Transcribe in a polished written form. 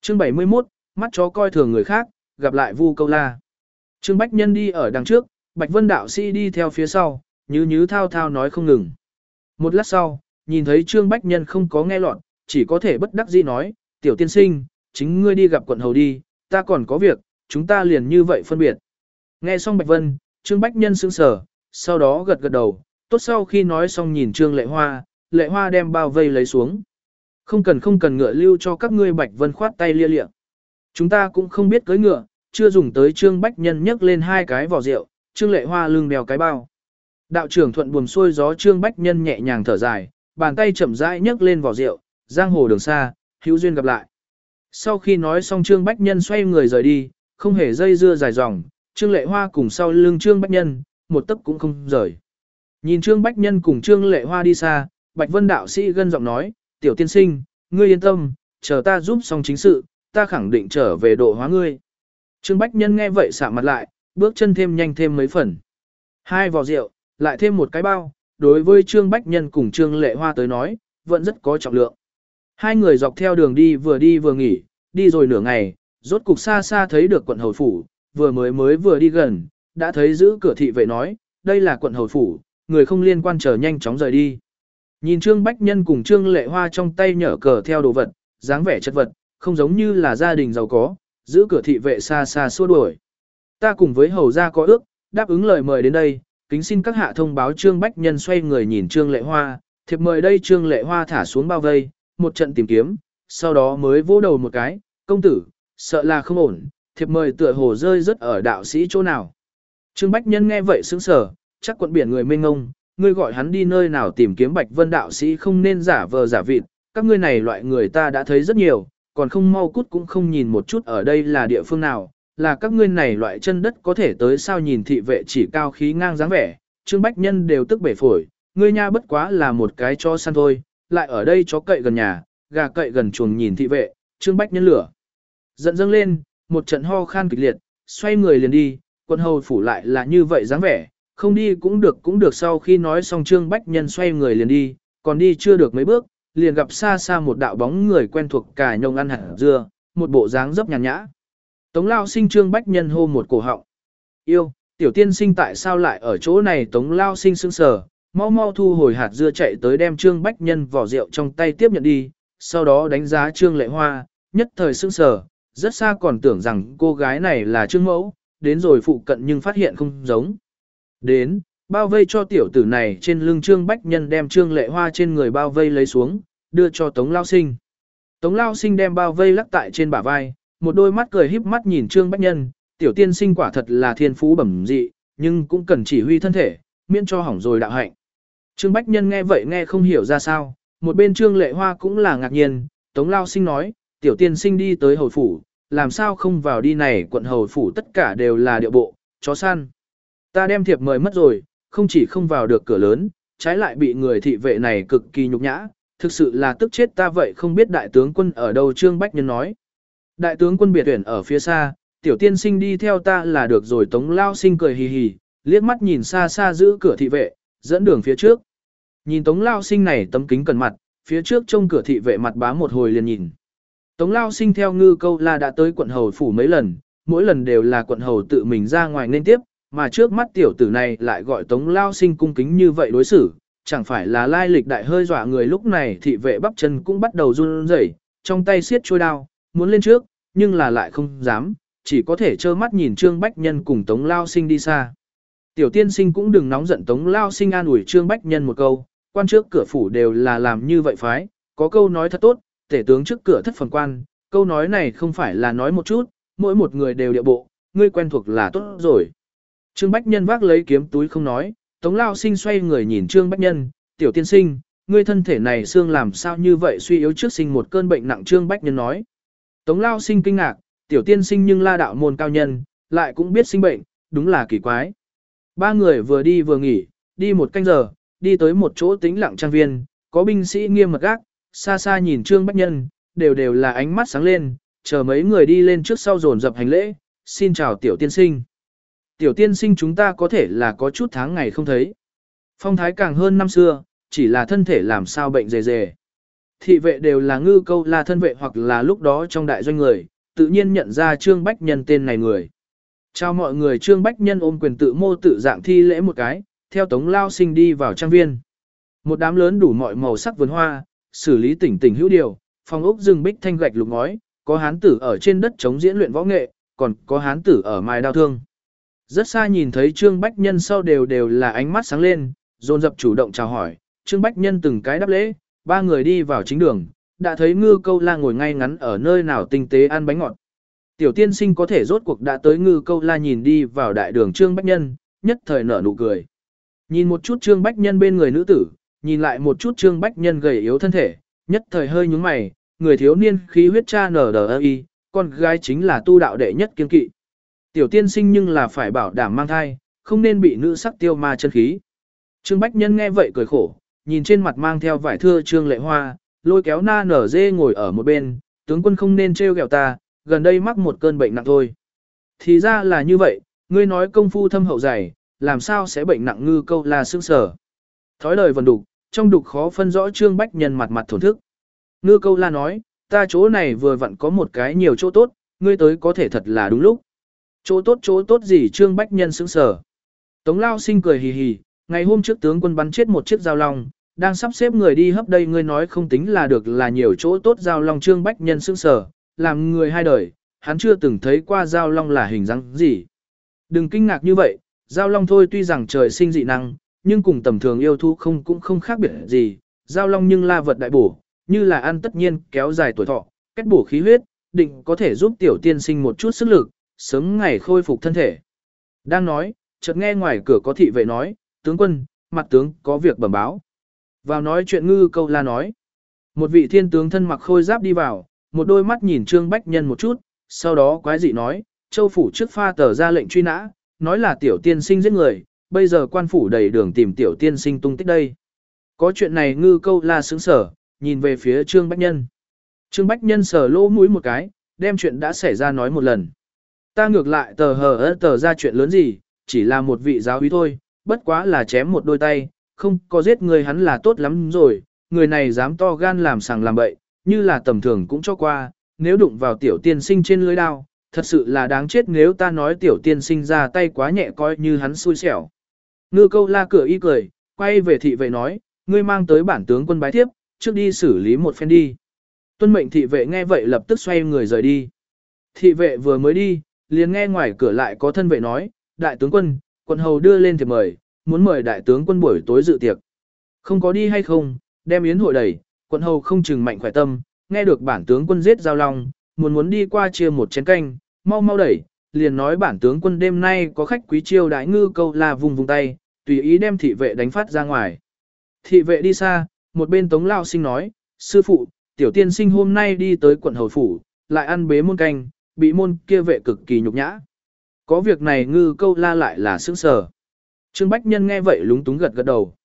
Chương 71, mắt chó coi thường người khác, gặp lại Vu Câu La. Trương Bách Nhân đi ở đằng trước, Bạch Vân đạo sĩ đi theo phía sau, nhứ thao thao nói không ngừng. Một lát sau, nhìn thấy Trương Bách Nhân không có nghe lọt, chỉ có thể bất đắc dĩ nói, tiểu tiên sinh, chính ngươi đi gặp quận hầu đi, ta còn có việc, chúng ta liền như vậy phân biệt. Nghe xong Bạch Vân, Trương Bách Nhân sững sờ, sau đó gật gật đầu, tốt sau khi nói xong nhìn Trương Lệ Hoa đem bao vây lấy xuống. Không cần ngựa lưu cho các ngươi. Bạch Vân khoát tay lia lịa. Chúng ta cũng không biết cưỡi ngựa, chưa dùng tới. Trương Bách Nhân nhấc lên 2 cái vỏ rượu, Trương Lệ Hoa lưng đèo cái bao. Đạo trưởng thuận buồm xuôi gió. Trương Bách Nhân nhẹ nhàng thở dài, bàn tay chậm rãi nhấc lên vỏ rượu, giang hồ đường xa, hữu duyên gặp lại. Sau khi nói xong Trương Bách Nhân xoay người rời đi, không hề dây dưa dài dòng, Trương Lệ Hoa cùng sau lưng Trương Bách Nhân, một tấc cũng không rời. Nhìn Trương Bách Nhân cùng Trương Lệ Hoa đi xa, Bạch Vân đạo sĩ gân giọng nói, tiểu tiên sinh, ngươi yên tâm, chờ ta giúp xong chính sự, ta khẳng định trở về độ hóa ngươi. Trương Bách Nhân nghe vậy sạm mặt lại, bước chân thêm nhanh thêm mấy phần. 2 vò rượu, lại thêm 1 cái bao, đối với Trương Bách Nhân cùng Trương Lệ Hoa tới nói, vẫn rất có trọng lượng. 2 người dọc theo đường đi vừa nghỉ, đi rồi nửa ngày, rốt cục xa xa thấy được quận hầu phủ, vừa đi gần, đã thấy giữ cửa thị vệ nói, đây là quận hầu phủ, người không liên quan chờ nhanh chóng rời đi. Nhìn Trương Bách Nhân cùng Trương Lệ Hoa trong tay nhở cờ theo đồ vật, dáng vẻ chất vật, không giống như là gia đình giàu có, giữ cửa thị vệ xa xa xua đuổi. Ta cùng với hầu gia có ước, đáp ứng lời mời đến đây, kính xin các hạ thông báo. Trương Bách Nhân xoay người nhìn Trương Lệ Hoa, thiệp mời đây. Trương Lệ Hoa thả xuống bao vây, một trận tìm kiếm, sau đó mới vỗ đầu một cái, công tử, sợ là không ổn, thiệp mời tựa hồ rơi rất ở đạo sĩ chỗ nào. Trương Bách Nhân nghe vậy sững sờ, chắc quận biển người mênh ngông, ngươi gọi hắn đi nơi nào tìm kiếm. Bạch Vân đạo sĩ không nên giả vờ giả vịt, các ngươi này loại người ta đã thấy rất nhiều, còn không mau cút cũng không nhìn một chút ở đây là địa phương nào, là các ngươi này loại chân đất có thể tới sao. Nhìn thị vệ chỉ cao khí ngang dáng vẻ, Trương Bách Nhân đều tức bể phổi, ngươi nha bất quá là một cái chó săn thôi, lại ở đây chó cậy gần nhà, gà cậy gần chuồng. Nhìn thị vệ, Trương Bách Nhân lửa giận dâng lên, một trận ho khan kịch liệt, xoay người liền đi. Quận hầu phủ lại là như vậy dáng vẻ, không đi cũng được. Sau khi nói xong Trương Bách Nhân xoay người liền đi, còn đi chưa được mấy bước, liền gặp xa xa một đạo bóng người quen thuộc cà nhông ăn hạt dưa, một bộ dáng dấp nhàn nhã. Tống Lao Sinh. Trương Bách Nhân hô một cổ họng. Yêu, tiểu tiên sinh tại sao lại ở chỗ này? Tống Lao Sinh sững sờ, mau thu hồi hạt dưa chạy tới đem Trương Bách Nhân vỏ rượu trong tay tiếp nhận đi, sau đó đánh giá Trương Lệ Hoa, nhất thời sững sờ, rất xa còn tưởng rằng cô gái này là Trương Mẫu, đến rồi phụ cận nhưng phát hiện không giống. Đến, bao vây cho tiểu tử này. Trên lưng Trương Bách Nhân đem Trương Lệ Hoa trên người bao vây lấy xuống, đưa cho Tống Lao Sinh. Tống Lao Sinh đem bao vây lắc tại trên bả vai, một đôi mắt cười híp mắt nhìn Trương Bách Nhân, tiểu tiên sinh quả thật là thiên phú bẩm dị, nhưng cũng cần chỉ huy thân thể, miễn cho hỏng rồi đạo hạnh. Trương Bách Nhân nghe vậy nghe không hiểu ra sao, một bên Trương Lệ Hoa cũng là ngạc nhiên. Tống Lao Sinh nói, tiểu tiên sinh đi tới hầu phủ, làm sao không vào đi? Này quận hầu phủ tất cả đều là điệu bộ, chó săn. Ta đem thiệp mời mất rồi, không chỉ không vào được cửa lớn, trái lại bị người thị vệ này cực kỳ nhục nhã, thực sự là tức chết ta. Vậy không biết đại tướng quân ở đâu? Trương Bách Nhân nói, đại tướng quân biệt tuyển ở phía xa, tiểu tiên sinh đi theo ta là được rồi. Tống Lao Sinh cười hì hì, liếc mắt nhìn xa xa giữ cửa thị vệ, dẫn đường phía trước. Nhìn Tống Lao Sinh này tấm kính cẩn mặt, phía trước trông cửa thị vệ mặt bá một hồi liền nhìn. Tống Lao Sinh theo Ngư Câu La đã tới quận hầu phủ mấy lần, mỗi lần đều là quận hầu tự mình ra ngoài nên tiếp, mà trước mắt tiểu tử này lại gọi Tống Lao Sinh cung kính như vậy đối xử, chẳng phải là lai lịch đại hơi dọa người. Lúc này thị vệ bắp chân cũng bắt đầu run rẩy, trong tay siết chuôi đao, muốn lên trước, nhưng là lại không dám, chỉ có thể trơ mắt nhìn Trương Bách Nhân cùng Tống Lao Sinh đi xa. Tiểu tiên sinh cũng đừng nóng giận. Tống Lao Sinh an ủi Trương Bách Nhân một câu, quan trước cửa phủ đều là làm như vậy phái, có câu nói thật tốt, tể tướng trước cửa thất phần quan, câu nói này không phải là nói một chút, mỗi một người đều điệu bộ, ngươi quen thuộc là tốt rồi. Trương Bách Nhân vác lấy kiếm túi không nói, Tống Lao Sinh xoay người nhìn Trương Bách Nhân, tiểu tiên sinh, ngươi thân thể này xương làm sao như vậy suy yếu, trước sinh một cơn bệnh nặng. Trương Bách Nhân nói. Tống Lao Sinh kinh ngạc, tiểu tiên sinh nhưng La đạo môn cao nhân, lại cũng biết sinh bệnh, đúng là kỳ quái. 3 người vừa đi vừa nghỉ, đi 1 canh giờ, đi tới một chỗ tĩnh lặng trang viên, có binh sĩ nghiêm mật gác, xa xa nhìn Trương Bách Nhân, đều là ánh mắt sáng lên, chờ mấy người đi lên trước sau dồn dập hành lễ, xin chào tiểu tiên sinh. Tiểu tiên sinh chúng ta có thể là có chút tháng ngày không thấy. Phong thái càng hơn năm xưa, chỉ là thân thể làm sao bệnh rề rề. Thị vệ đều là Ngư Câu La thân vệ hoặc là lúc đó trong đại doanh người, tự nhiên nhận ra Trương Bách Nhân tên này người. Chào mọi người, Trương Bách Nhân ôm quyền tự mô tự dạng thi lễ một cái, theo Tống Lao Sinh đi vào trang viên. Một đám lớn đủ mọi màu sắc vườn hoa, xử lý tỉnh tỉnh hữu điều, phòng ốc rừng bích thanh gạch lục ngói, có hán tử ở trên đất chống diễn luyện võ nghệ, còn có hán tử ở mài đao thương. Rất xa nhìn thấy Trương Bách Nhân sau đều là ánh mắt sáng lên, dồn dập chủ động chào hỏi, Trương Bách Nhân từng cái đáp lễ, ba người đi vào chính đường, đã thấy Ngư Câu La ngồi ngay ngắn ở nơi nào tinh tế ăn bánh ngọt. Tiểu tiên sinh có thể rốt cuộc đã tới Ngư Câu La nhìn đi vào đại đường Trương Bách Nhân, nhất thời nở nụ cười. Nhìn một chút Trương Bách Nhân bên người nữ tử, nhìn lại một chút Trương Bách Nhân gầy yếu thân thể, nhất thời hơi nhướng mày, người thiếu niên khí huyết cha NDI, con gái chính là tu đạo đệ nhất kiên kỵ. Tiểu tiên sinh nhưng là phải bảo đảm mang thai, không nên bị nữ sắc tiêu ma chân khí. Trương Bách Nhân nghe vậy cười khổ, nhìn trên mặt mang theo vải thưa Trương Lệ Hoa, lôi kéo Na Nở Dê ngồi ở một bên, tướng quân không nên trêu ghẹo ta, gần đây mắc một cơn bệnh nặng thôi. Thì ra là như vậy, ngươi nói công phu thâm hậu dày, làm sao sẽ bệnh nặng Ngư Câu La sững sờ. Thói lời vần đục, trong đục khó phân rõ Trương Bách Nhân mặt mặt thổn thức. Ngư Câu La nói, ta chỗ này vừa vặn có một cái nhiều chỗ tốt, ngươi tới có thể thật là đúng lúc. Chỗ tốt gì Trương Bách Nhân sững sờ. Tống Lao Sinh cười hì hì, ngày hôm trước tướng quân bắn chết một chiếc dao long, đang sắp xếp người đi hấp đây ngươi nói không tính là được là nhiều chỗ tốt dao long. Trương Bách Nhân sững sờ, làm người hai đời, hắn chưa từng thấy qua dao long là hình dáng gì. Đừng kinh ngạc như vậy, dao long thôi tuy rằng trời sinh dị năng, nhưng cùng tầm thường yêu thú cũng không khác biệt gì, dao long nhưng là vật đại bổ, như là ăn tất nhiên kéo dài tuổi thọ, kết bổ khí huyết, định có thể giúp tiểu tiên sinh một chút sức lực, sớm ngày khôi phục thân thể. Đang nói, chợt nghe ngoài cửa có thị vệ nói, tướng quân, mặt tướng có việc bẩm báo. Vào nói chuyện Ngư Câu La nói. Một vị thiên tướng thân mặc khôi giáp đi vào, một đôi mắt nhìn Trương Bách Nhân một chút, sau đó quái dị nói, châu phủ trước pha tờ ra lệnh truy nã, nói là tiểu tiên sinh giết người, bây giờ quan phủ đầy đường tìm tiểu tiên sinh tung tích đây. Có chuyện này Ngư Câu La sững sở, nhìn về phía Trương Bách Nhân. Trương Bách Nhân sờ lỗ mũi một cái, đem chuyện đã xảy ra nói một lần. Ta ngược lại tờ ra chuyện lớn gì, chỉ là một vị giáo úy thôi, bất quá là chém một đôi tay, không có giết người hắn là tốt lắm rồi, người này dám to gan làm sàng làm bậy, như là tầm thường cũng cho qua, nếu đụng vào tiểu tiên sinh trên lưới đao, thật sự là đáng chết nếu ta nói tiểu tiên sinh ra tay quá nhẹ coi như hắn xui xẻo. Ngư Câu La cửa y cười, quay về thị vệ nói, ngươi mang tới bản tướng quân bái thiếp, trước đi xử lý một phen đi. Tuân mệnh thị vệ nghe vậy lập tức xoay người rời đi. Thị vệ vừa mới đi, liền nghe ngoài cửa lại có thân vệ nói, đại tướng quân, quận hầu đưa lên thiệp mời, muốn mời đại tướng quân buổi tối dự tiệc. Không có đi hay không, đem yến hội đẩy, quận hầu không chừng mạnh khỏe tâm, nghe được bản tướng quân giết giao long, muốn đi qua chia một chén canh, mau đẩy, liền nói bản tướng quân đêm nay có khách quý chiêu đãi Ngư Câu La vùng tay, tùy ý đem thị vệ đánh phát ra ngoài. Thị vệ đi xa, một bên Tống Lao Sinh nói, sư phụ, tiểu tiên sinh hôm nay đi tới quận hầu phủ, lại ăn bế môn canh, bị môn kia vệ cực kỳ nhục nhã. Có việc này Ngư Câu La lại là sững sờ. Trương Bách Nhân nghe vậy lúng túng gật đầu.